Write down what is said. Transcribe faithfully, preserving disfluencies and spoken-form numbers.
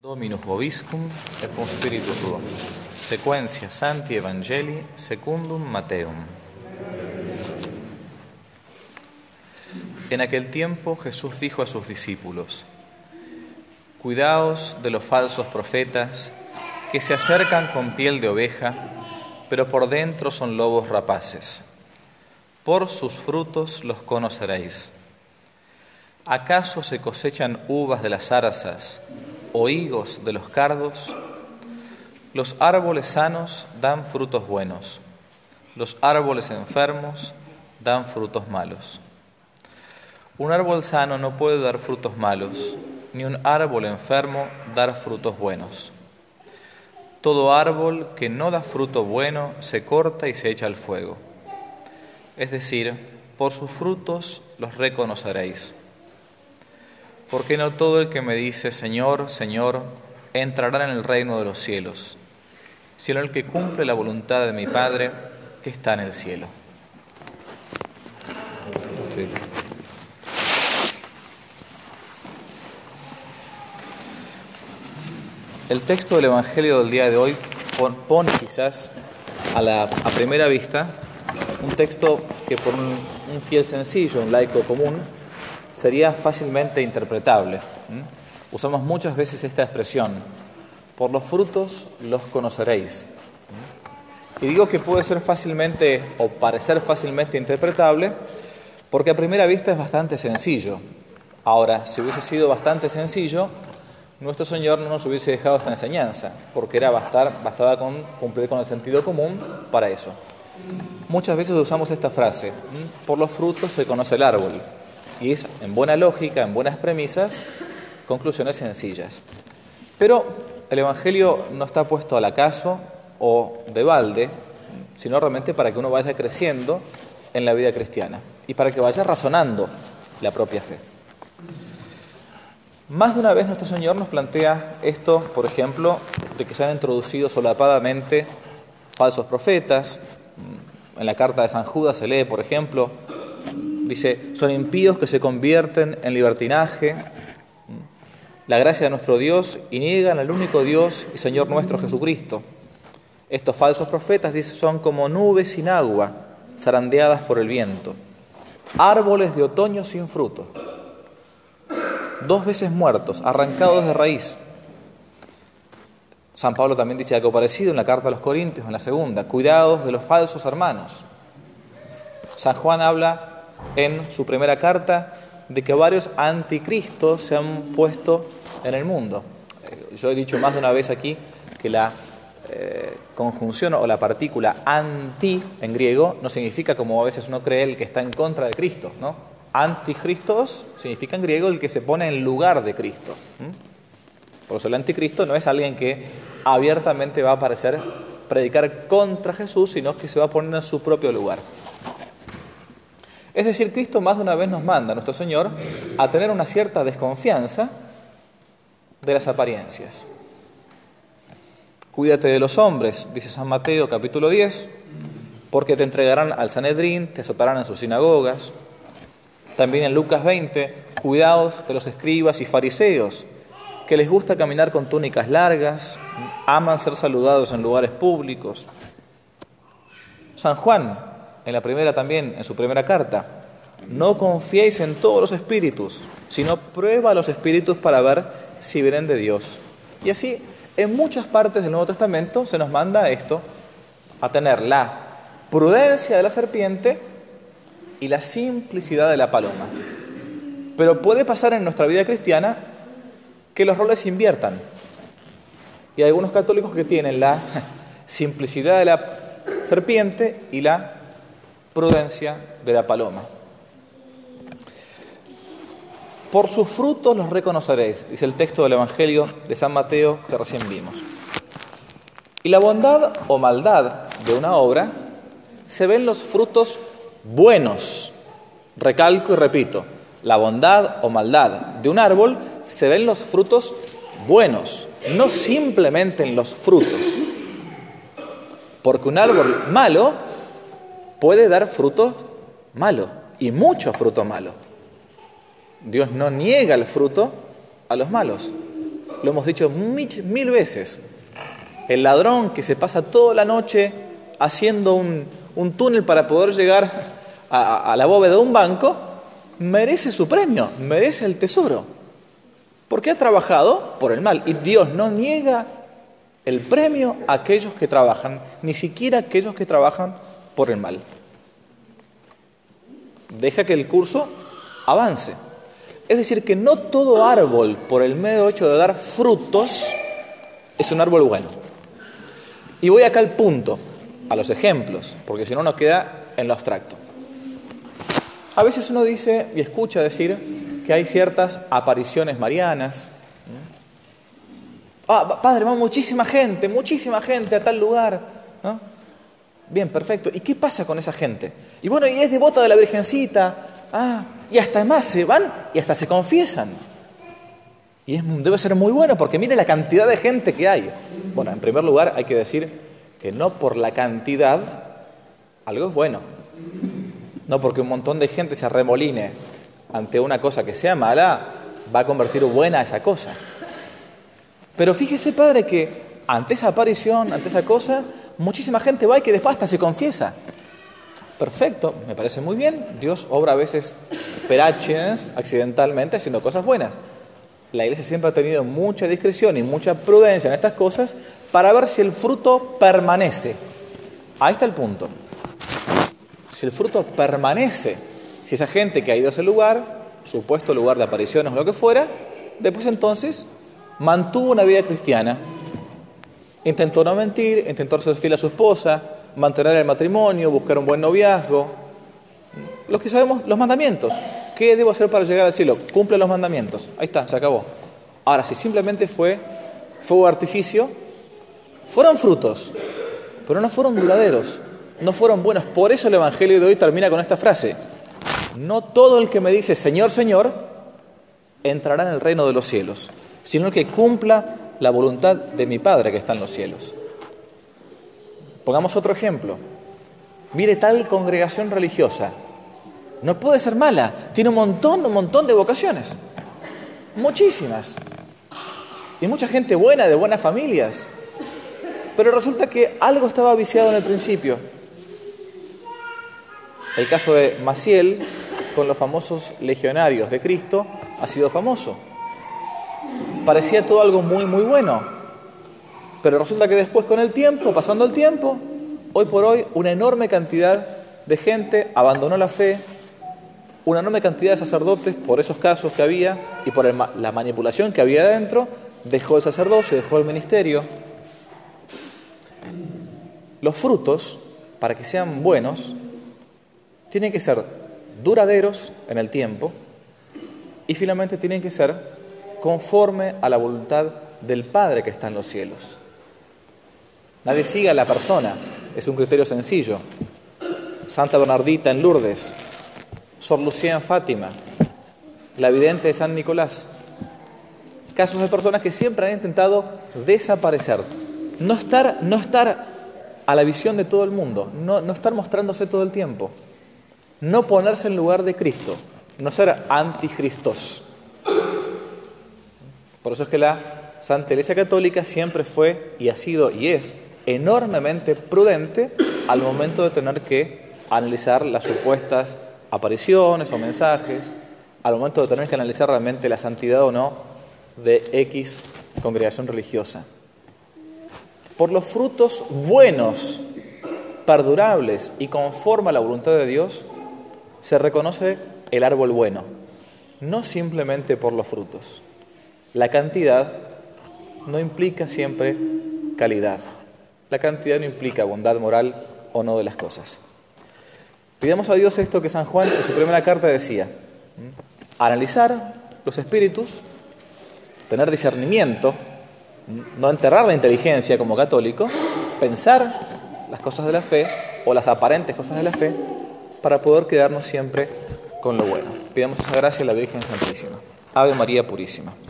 Dominus vobiscum et cum spiritu tuo. Sequentia Sancti Evangelii secundum Mateum. En aquel tiempo Jesús dijo a sus discípulos: Cuidaos de los falsos profetas que se acercan con piel de oveja, pero por dentro son lobos rapaces. Por sus frutos los conoceréis. ¿Acaso se cosechan uvas de las zarzas o higos de los cardos? Los árboles sanos dan frutos buenos, los árboles enfermos dan frutos malos. Un árbol sano no puede dar frutos malos, ni un árbol enfermo dar frutos buenos. Todo árbol que no da fruto bueno se corta y se echa al fuego. Es decir, por sus frutos los reconoceréis. Porque no todo el que me dice Señor, Señor, entrará en el reino de los cielos, sino el que cumple la voluntad de mi Padre que está en el cielo. Sí. El texto del Evangelio del día de hoy pone quizás a, la, a primera vista un texto que por un, un fiel sencillo, un laico común, sería fácilmente interpretable. ¿Mm? Usamos muchas veces esta expresión: por los frutos los conoceréis. ¿Mm? Y digo que puede ser fácilmente o parecer fácilmente interpretable porque a primera vista es bastante sencillo. Ahora, si hubiese sido bastante sencillo, nuestro Señor no nos hubiese dejado esta enseñanza, porque era bastar, bastaba con cumplir con el sentido común para eso. Muchas veces usamos esta frase: ¿Mm? por los frutos se conoce el árbol. Y es, en buena lógica, en buenas premisas, conclusiones sencillas. Pero el Evangelio no está puesto al acaso o de balde, sino realmente para que uno vaya creciendo en la vida cristiana y para que vaya razonando la propia fe. Más de una vez nuestro Señor nos plantea esto, por ejemplo, de que se han introducido solapadamente falsos profetas. En la carta de San Judas se lee, por ejemplo, dice: son impíos que se convierten en libertinaje la gracia de nuestro Dios y niegan al único Dios y Señor nuestro Jesucristo. Estos falsos profetas, dice, son como nubes sin agua, zarandeadas por el viento, árboles de otoño sin fruto, dos veces muertos, arrancados de raíz. San Pablo también dice algo parecido en la carta a los Corintios, en la segunda: cuidados de los falsos hermanos. San Juan habla en su primera carta de que varios anticristos se han puesto en el mundo. Yo he dicho más de una vez aquí que la eh, conjunción o la partícula anti en griego no significa, como a veces uno cree, el que está en contra de Cristo, ¿no? Anticristos significa en griego el que se pone en lugar de Cristo. ¿Mm? Por eso el anticristo no es alguien que abiertamente va a aparecer predicar contra Jesús, sino que se va a poner en su propio lugar. Es decir, Cristo más de una vez nos manda, nuestro Señor, a tener una cierta desconfianza de las apariencias. Cuídate de los hombres, dice San Mateo capítulo diez, porque te entregarán al Sanedrín, te azotarán en sus sinagogas. También en Lucas veinte, cuidaos de los escribas y fariseos, que les gusta caminar con túnicas largas, aman ser saludados en lugares públicos. San Juan, en la primera también, en su primera carta: no confiéis en todos los espíritus, sino prueba a los espíritus para ver si vienen de Dios. Y así, en muchas partes del Nuevo Testamento se nos manda esto, a tener la prudencia de la serpiente y la simplicidad de la paloma. Pero puede pasar en nuestra vida cristiana que los roles se inviertan. Y hay algunos católicos que tienen la simplicidad de la serpiente y la prudencia de la paloma. Por sus frutos los reconoceréis, dice el texto del Evangelio de San Mateo que recién vimos. Y la bondad o maldad de una obra se ven los frutos buenos. Recalco y repito: la bondad o maldad de un árbol se ven los frutos buenos, no simplemente en los frutos. Porque un árbol malo puede dar fruto malo, y mucho fruto malo. Dios no niega el fruto a los malos. Lo hemos dicho mil, mil veces. El ladrón que se pasa toda la noche haciendo un, un túnel para poder llegar a, a, a la bóveda de un banco, merece su premio, merece el tesoro. Porque ha trabajado por el mal. Y Dios no niega el premio a aquellos que trabajan, ni siquiera a aquellos que trabajan por el mal. Deja que el curso avance. Es decir, que no todo árbol, por el mero hecho de dar frutos, es un árbol bueno. Y voy acá al punto, a los ejemplos, porque si no nos queda en lo abstracto. A veces uno dice y escucha decir que hay ciertas apariciones marianas. Ah, padre, va muchísima gente, muchísima gente a tal lugar, ¿no? Bien, perfecto. ¿Y qué pasa con esa gente? Y bueno, y es devota de la Virgencita. Ah, y hasta más se van y hasta se confiesan. Y es, debe ser muy bueno porque mire la cantidad de gente que hay. Bueno, en primer lugar hay que decir que no por la cantidad algo es bueno. No porque un montón de gente se arremoline ante una cosa que sea mala, va a convertir buena esa cosa. Pero fíjese, padre, que ante esa aparición, ante esa cosa, muchísima gente va y que después hasta se confiesa. Perfecto, me parece muy bien. Dios obra a veces per accidens, accidentalmente, haciendo cosas buenas. La Iglesia siempre ha tenido mucha discreción y mucha prudencia en estas cosas para ver si el fruto permanece. Ahí está el punto. Si el fruto permanece, si esa gente que ha ido a ese lugar, supuesto lugar de apariciones o lo que fuera, después entonces mantuvo una vida cristiana, intentó no mentir, intentó ser fiel a su esposa, mantener el matrimonio, buscar un buen noviazgo, los que sabemos, los mandamientos. ¿Qué debo hacer para llegar al cielo? Cumple los mandamientos. Ahí está, se acabó. Ahora, si simplemente fue fuego de artificio, fueron frutos, pero no fueron duraderos, no fueron buenos. Por eso el Evangelio de hoy termina con esta frase: no todo el que me dice Señor, Señor, entrará en el reino de los cielos, sino el que cumpla la voluntad de mi Padre que está en los cielos. Pongamos otro ejemplo. Mire, tal congregación religiosa no puede ser mala, tiene un montón, un montón de vocaciones, muchísimas, y mucha gente buena, de buenas familias, pero resulta que algo estaba viciado en el principio. El caso de Maciel con los famosos legionarios de Cristo ha sido famoso. Parecía todo algo muy, muy bueno, pero resulta que después, con el tiempo, pasando el tiempo, hoy por hoy una enorme cantidad de gente abandonó la fe, una enorme cantidad de sacerdotes, por esos casos que había y por el, la manipulación que había dentro, dejó el sacerdocio, dejó el ministerio. Los frutos, para que sean buenos, tienen que ser duraderos en el tiempo y finalmente tienen que ser conforme a la voluntad del Padre que está en los cielos. Nadie siga a la persona, es un criterio sencillo. Santa Bernardita en Lourdes, Sor Lucía en Fátima, la vidente de San Nicolás. Casos de personas que siempre han intentado desaparecer, no estar, no estar a la visión de todo el mundo, no, no estar mostrándose todo el tiempo, no ponerse en lugar de Cristo, no ser anticristos. Por eso es que la Santa Iglesia Católica siempre fue y ha sido y es enormemente prudente al momento de tener que analizar las supuestas apariciones o mensajes, al momento de tener que analizar realmente la santidad o no de X congregación religiosa. Por los frutos buenos, perdurables y conforme a la voluntad de Dios, se reconoce el árbol bueno, no simplemente por los frutos. La cantidad no implica siempre calidad. La cantidad no implica bondad moral o no de las cosas. Pidamos a Dios esto que San Juan en su primera carta decía: analizar los espíritus, tener discernimiento, no enterrar la inteligencia como católico, pensar las cosas de la fe o las aparentes cosas de la fe para poder quedarnos siempre con lo bueno. Pidamos esa gracia a la Virgen Santísima. Ave María Purísima.